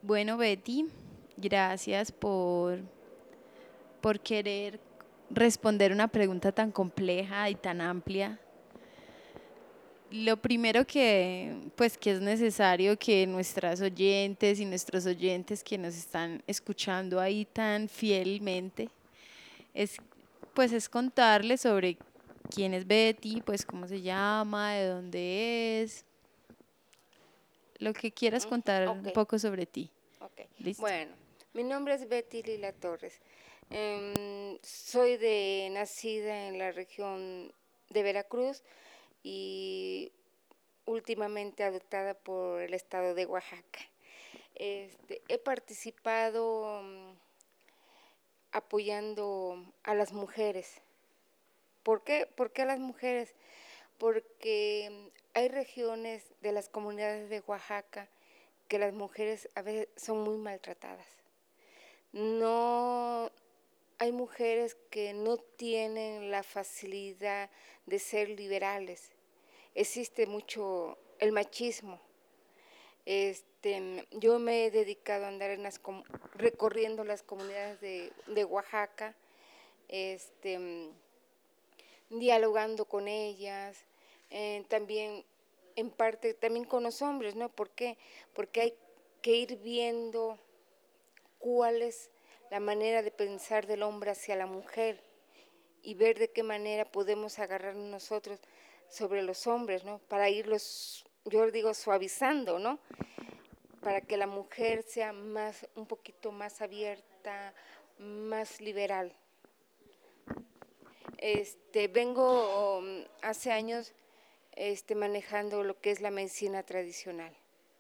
Bueno, Betty, gracias por querer responder una pregunta tan compleja y tan amplia. Lo primero que es necesario que nuestras oyentes y nuestros oyentes que nos están escuchando ahí tan fielmente es, es contarles sobre quién es Betty, pues cómo se llama, de dónde es, lo que quieras contar Ok, un poco sobre ti. ok. ¿Listo? Bueno, mi nombre es Betty Lila Torres. Soy nacida en la región de Veracruz y últimamente adoptada por el estado de Oaxaca. He participado apoyando a las mujeres. ¿Por qué? ¿Por qué a las mujeres? Porque hay regiones de las comunidades de Oaxaca que las mujeres a veces son muy maltratadas. No, hay mujeres que no tienen la facilidad de ser liberales. Existe mucho el machismo. Yo me he dedicado a andar recorriendo las comunidades de Oaxaca, este, dialogando con ellas, también en parte también con los hombres, ¿no? ¿Por qué? Porque hay que ir viendo cuál es la manera de pensar del hombre hacia la mujer y ver de qué manera podemos agarrar nosotros sobre los hombres, ¿no? Para irlos, yo digo, suavizando, ¿no? Para que la mujer sea más, un poquito más abierta, más liberal. Vengo hace años manejando lo que es la medicina tradicional.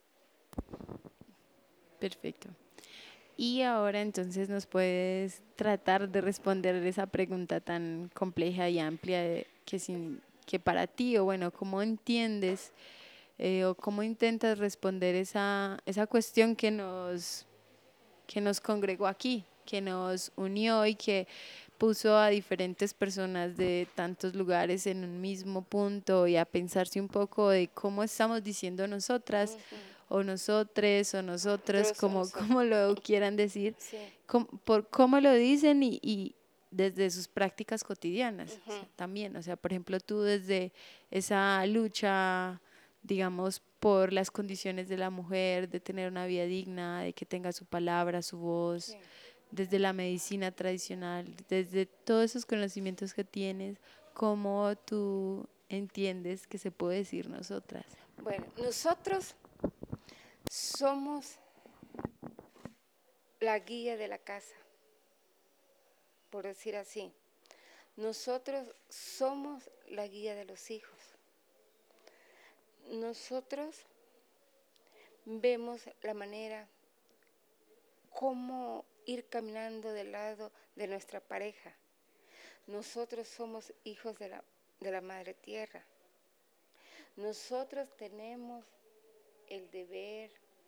Perfecto. Y ahora entonces nos puedes tratar de responder esa pregunta tan compleja y amplia que para ti, o bueno, cómo entiendes o cómo intentas responder esa cuestión que nos congregó aquí, que nos unió y que puso a diferentes personas de tantos lugares en un mismo punto y a pensarse un poco de cómo estamos diciendo nosotras o nosotres o nosotros, Nosotros como, somos como lo quieran decir, sí. por cómo lo dicen y desde sus prácticas cotidianas o Ujú. sea, también. O sea, por ejemplo, tú desde esa lucha, digamos, por las condiciones de la mujer, de tener una vida digna, de que tenga su palabra, su voz, Sí. desde la medicina tradicional, desde todos esos conocimientos que tienes, ¿cómo tú entiendes que se puede decir nosotras? Bueno, nosotros somos la guía de la casa, por decir así. Nosotros somos la guía de los hijos. Nosotros vemos la manera cómo ir caminando del lado de nuestra pareja. Nosotros somos hijos de la Madre Tierra. Nosotros tenemos el deber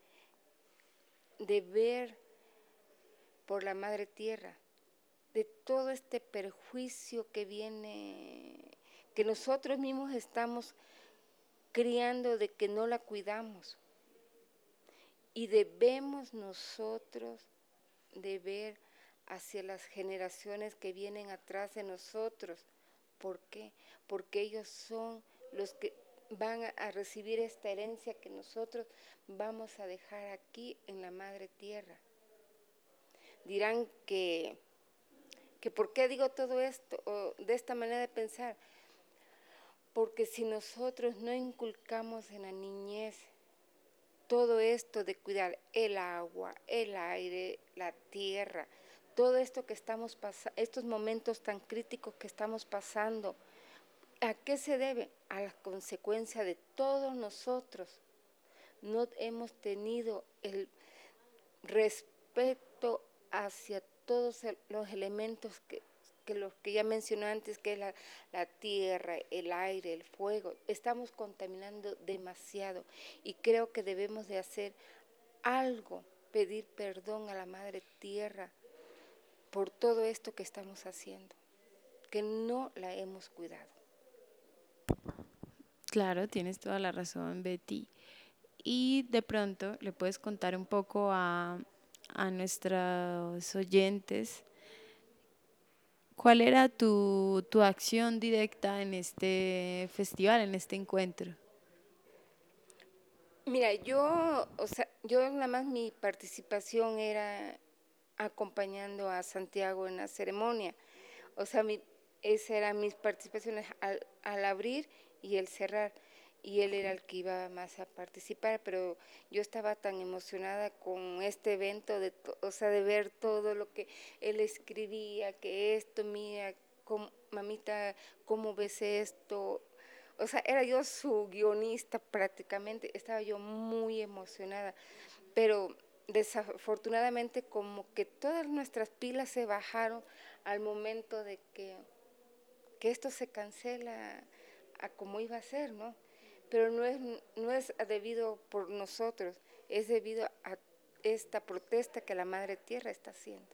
de ver por la Madre Tierra, de todo este perjuicio que viene, que nosotros mismos estamos criando de que no la cuidamos. Y debemos nosotros de ver hacia las generaciones que vienen atrás de nosotros. ¿Por qué? Porque ellos son los que van a recibir esta herencia que nosotros vamos a dejar aquí en la Madre Tierra. Dirán que ¿por qué digo todo esto o de esta manera de pensar? Porque si nosotros no inculcamos en la niñez todo esto de cuidar el agua, el aire, la tierra, todo esto que estamos pasando, estos momentos tan críticos que estamos pasando, ¿a qué se debe? A la consecuencia de todos nosotros. No hemos tenido el respeto hacia todos los elementos que los que ya mencioné antes, que es la tierra, el aire, el fuego. Estamos contaminando demasiado y creo que debemos de hacer algo, pedir perdón a la Madre Tierra por todo esto que estamos haciendo, que no la hemos cuidado. Claro, tienes toda la razón, Betty. Y de pronto le puedes contar un poco a nuestros oyentes cuál era tu acción directa en este festival, en este encuentro. Mira, yo, o sea, yo nada más mi participación era acompañando a Santiago en la ceremonia. O sea, esas eran mis participaciones al abrir y el cerrar. Y él era el que iba más a participar, pero yo estaba tan emocionada con este evento, o sea, de ver todo lo que él escribía, que esto, mira, mamita, ¿cómo ves esto? O sea, era yo su guionista prácticamente, estaba yo muy emocionada, pero desafortunadamente como que todas nuestras pilas se bajaron al momento de que esto se cancela a como iba a ser, ¿no? Pero no es debido por nosotros, es debido a esta protesta que la Madre Tierra está haciendo.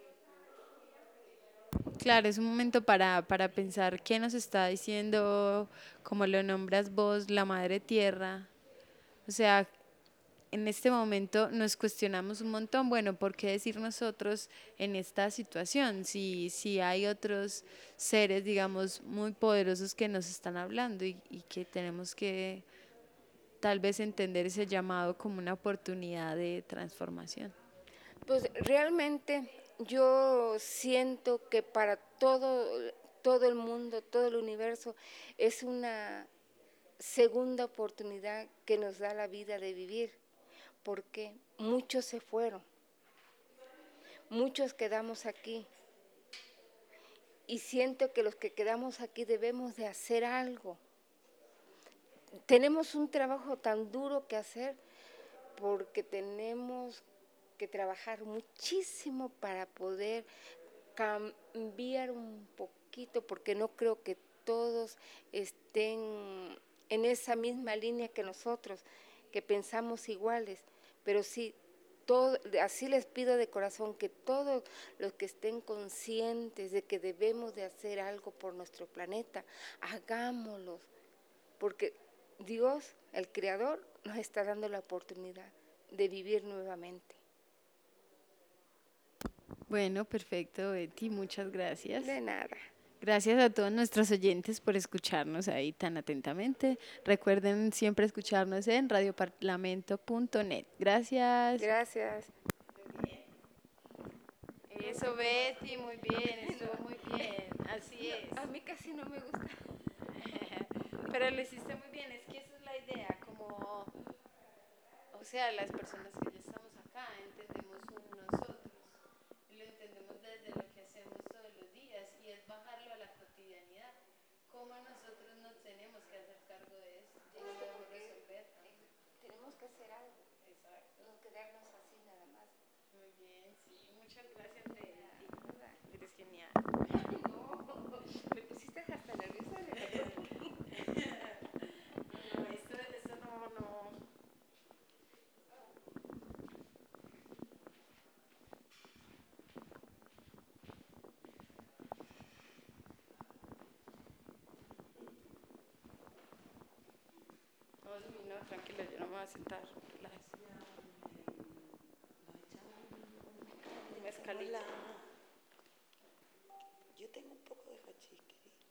Claro, es un momento para pensar qué nos está diciendo, como lo nombras vos, la Madre Tierra. O sea, en este momento nos cuestionamos un montón, bueno, ¿por qué decir nosotros en esta situación? Si hay otros seres, digamos, muy poderosos que nos están hablando y que tenemos que tal vez entender ese llamado como una oportunidad de transformación. Pues realmente yo siento que para todo el mundo, todo el universo, es una segunda oportunidad que nos da la vida de vivir, porque muchos se fueron, muchos quedamos aquí, y siento que los que quedamos aquí debemos de hacer algo. Tenemos un trabajo tan duro que hacer porque tenemos que trabajar muchísimo para poder cambiar un poquito, porque no creo que todos estén en esa misma línea que nosotros, que pensamos iguales, pero sí, así les pido de corazón que todos los que estén conscientes de que debemos de hacer algo por nuestro planeta, hagámoslo, porque Dios, el Creador, nos está dando la oportunidad de vivir nuevamente. Bueno, perfecto, Betty, muchas gracias. De nada. Gracias a todos nuestros oyentes por escucharnos ahí tan atentamente. Recuerden siempre escucharnos en radioparlamento.net. Gracias. Gracias. Eso, Betty, muy bien, estuvo muy bien. Así es. A mí casi no me gusta. Pero lo hiciste muy bien, es que esa es la idea, como, o sea, las personas que ya estamos acá entendemos un nosotros, y lo entendemos desde lo que hacemos todos los días, y es bajarlo a la cotidianidad, cómo nosotros nos tenemos que hacer cargo de esto, cómo podemos resolver. Tenemos que hacer algo, Exacto. no quedarnos así nada más. Muy bien, sí, muchas gracias, Betty. Eres genial. No, me pusiste hasta nerviosa de verdad. No, esto no. No, tranquila, yo no me voy a sentar. Relájese. Mezcalito.